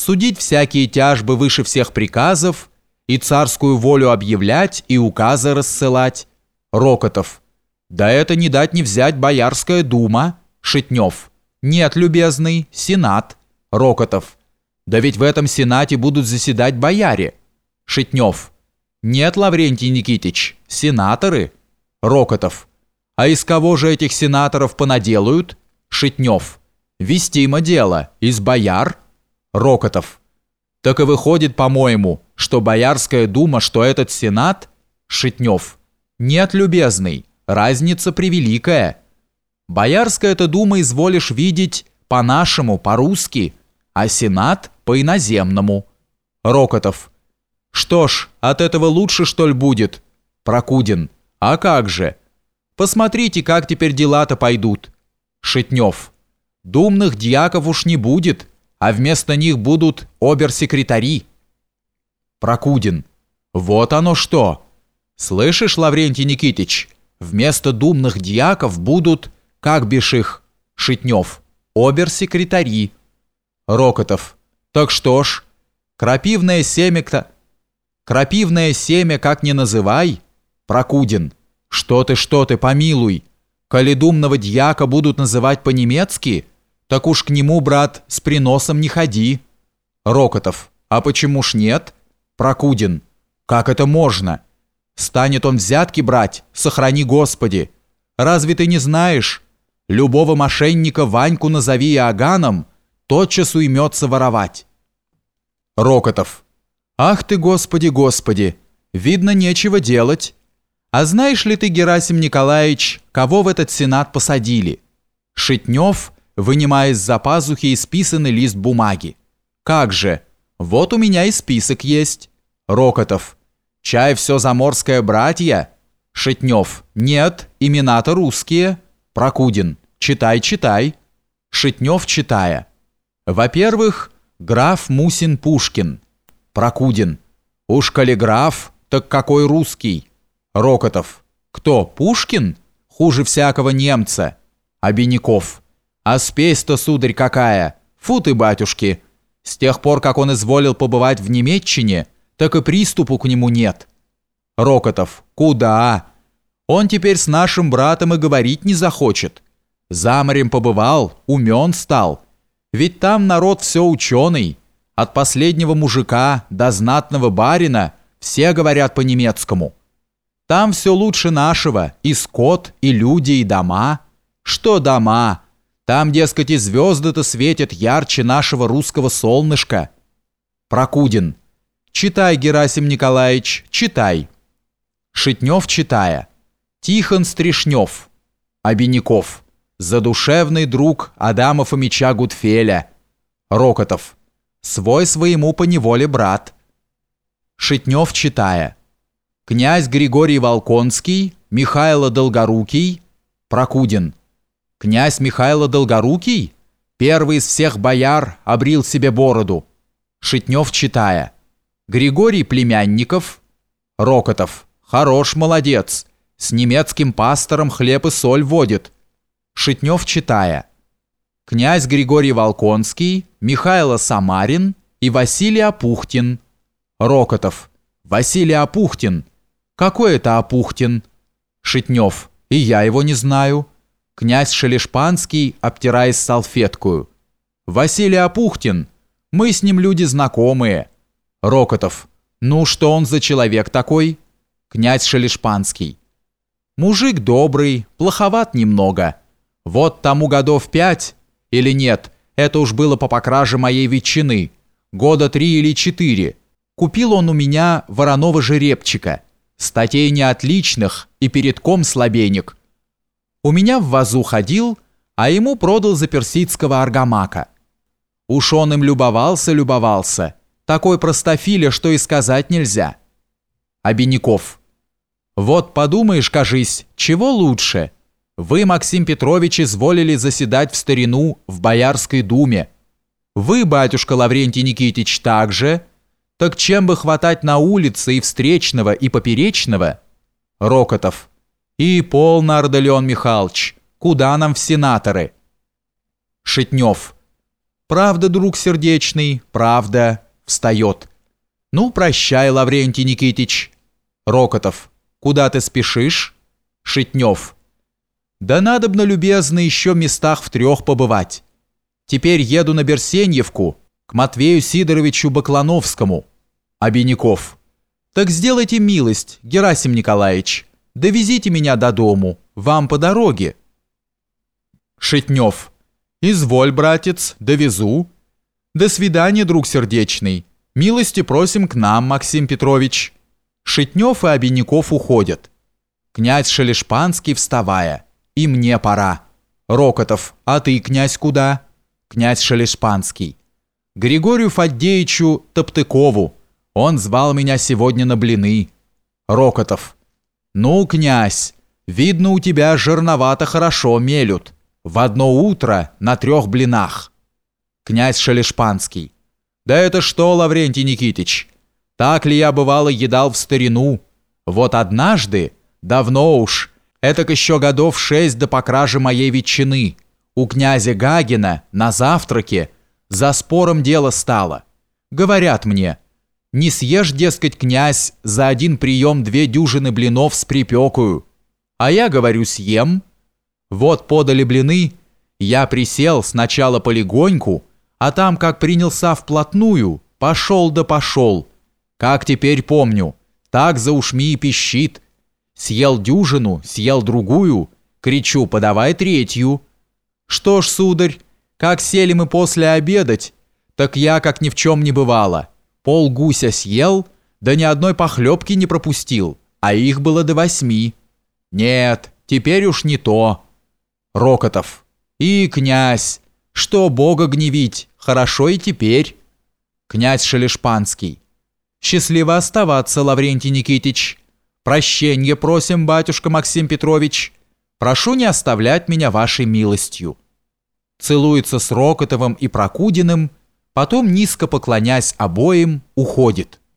судить всякие тяжбы выше всех приказов, и царскую волю объявлять, и указы рассылать. Рокотов. Да это не дать не взять Боярская дума. Шитнев. Нет, любезный, Сенат. Рокотов. Да ведь в этом Сенате будут заседать бояре. Шитнев. Нет, Лаврентий Никитич, сенаторы. Рокотов. А из кого же этих сенаторов понаделают? Шитнев. Вестимо дело, из бояр. Рокотов. Так и выходит, по-моему, что Боярская дума, что этот Сенат? Шитнев. Нет, любезный, разница превеликая. Боярская-то дума изволишь видеть по-нашему, по-русски, а Сенат по-иноземному. Рокотов. Что ж, от этого лучше, что ли, будет? Прокудин. А как же? Посмотрите, как теперь дела-то пойдут. Шитнев. Думных дьяков уж не будет, а вместо них будут обер-секретари. Прокудин. Вот оно что. Слышишь, Лаврентий Никитич, вместо думных дьяков будут, как бишь их, Шитнев, обер-секретари. Рокотов. Так что ж, крапивное семя-то... Крапивное семя как ни называй. Прокудин. Что ты, помилуй. Коли думного дьяка будут называть по-немецки, так уж к нему, брат, с приносом не ходи. Рокотов. А почему ж нет? Прокудин. Как это можно? Станет он взятки брать, сохрани Господи. Разве ты не знаешь? Любого мошенника Ваньку назови Иоганном, тотчас уймется воровать. Рокотов. Ах ты, Господи, Господи, видно, нечего делать. А знаешь ли ты, Герасим Николаевич, кого в этот Сенат посадили? Шитнев, вынимая из-за пазухи исписанный лист бумаги. Как же? Вот у меня и список есть. Рокотов. Чай все заморское братья? Шитнев. Нет, имена-то русские. Прокудин. Читай. Шитнев, читая. Во-первых, граф Мусин-Пушкин. Прокудин. Уж коли граф, так какой русский? Рокотов. Кто, Пушкин? Хуже всякого немца. Обиняков. А спесь-то, сударь, какая? Фу ты, батюшки. С тех пор, как он изволил побывать в Немеччине, так и приступу к нему нет. Рокотов. Куда? Он теперь с нашим братом и говорить не захочет. За морем побывал, умен стал. Ведь там народ все ученый. От последнего мужика до знатного барина все говорят по-немецкому. Там все лучше нашего, и скот, и люди, и дома. Что дома? Там, дескать, и звезды-то светят ярче нашего русского солнышка. Прокудин. Читай, Герасим Николаевич, читай. Шитнев, читая. Тихон Стришнев. Обиняков. Задушевный друг Адама Фомича Гутфеля. Рокотов. Свой своему поневоле брат. Шитнев, читая. Князь Григорий Волконский, Михайло Долгорукий. Прокудин. Князь Михайло Долгорукий? Первый из всех бояр обрил себе бороду. Шитнев, читая. Григорий Племянников. Рокотов. Хорош, молодец. С немецким пастором хлеб и соль водит. Шитнев, читая. Князь Григорий Волконский, Михайло Самарин и Василий Апухтин. Рокотов. Василий Апухтин. Какой это Апухтин? Шитнев. И я его не знаю. Князь Шелешпанский, обтираясь салфеткою. Василий Апухтин. Мы с ним люди знакомые. Рокотов. Ну, что он за человек такой? Князь Шелешпанский. Мужик добрый, плоховат немного. Вот тому годов 5, или нет, это уж было по покраже моей ветчины, года 3 или 4. Купил он у меня вороного жеребчика, статей неотличных и передком слабенек. У меня в вазу ходил, а ему продал за персидского аргамака. Уж он им любовался, такой простофиля, что и сказать нельзя. Обиняков. Вот подумаешь, кажись, чего лучше? Вы, Максим Петрович, изволили заседать в старину в Боярской думе. Вы, батюшка Лаврентий Никитич, также. Так чем бы хватать на улице и встречного, и поперечного? Рокотов. И полно, Ардалион Михайлович, куда нам в сенаторы? Шитнев. Правда, друг сердечный, правда. Встает. Ну, прощай, Лаврентий Никитич. Рокотов. Куда ты спешишь? Шитнев. Да надобно, любезно, еще местах в 3 побывать. Теперь еду на Берсеньевку, к Матвею Сидоровичу Баклановскому. Обиняков. Так сделайте милость, Герасим Николаевич, довезите меня до дому, вам по дороге. Шитнев. Изволь, братец, довезу. До свидания, друг сердечный. Милости просим к нам, Максим Петрович. Шитнев и Обиняков уходят. Князь Шелешпанский, вставая. И мне пора. Рокотов. А ты, князь, куда? Князь Шелешпанский. Григорию Фаддеичу Топтыкову. Он звал меня сегодня на блины. Рокотов. Ну, князь, видно, у тебя жирновато хорошо мелют. В одно утро на 3 блинах. Князь Шелешпанский. Да это что, Лаврентий Никитич? Так ли я, бывало, едал в старину? Вот однажды, давно уж, этак еще годов 6 до покражи моей ветчины, у князя Гагина на завтраке за спором дело стало. Говорят мне, не съешь, дескать, князь, за один прием 2 дюжины блинов с припекою. А я говорю, съем. Вот подали блины, я присел сначала полегоньку, а там, как принялся вплотную, пошел да пошел. Как теперь помню, так за ушми и пищит. Съел дюжину, съел другую, кричу, подавай 3. Что ж, сударь, как сели мы после обедать, так я, как ни в чем не бывало, полгуся съел, да ни одной похлебки не пропустил, а их было до 8. Нет, теперь уж не то. Рокотов. И, князь, что Бога гневить, хорошо и теперь. Князь Шелешпанский. Счастливо оставаться, Лаврентий Никитич. Прощенье просим, батюшка Максим Петрович. Прошу не оставлять меня вашей милостью. Целуется с Рокотовым и Прокудиным, потом, низко поклонясь обоим, уходит.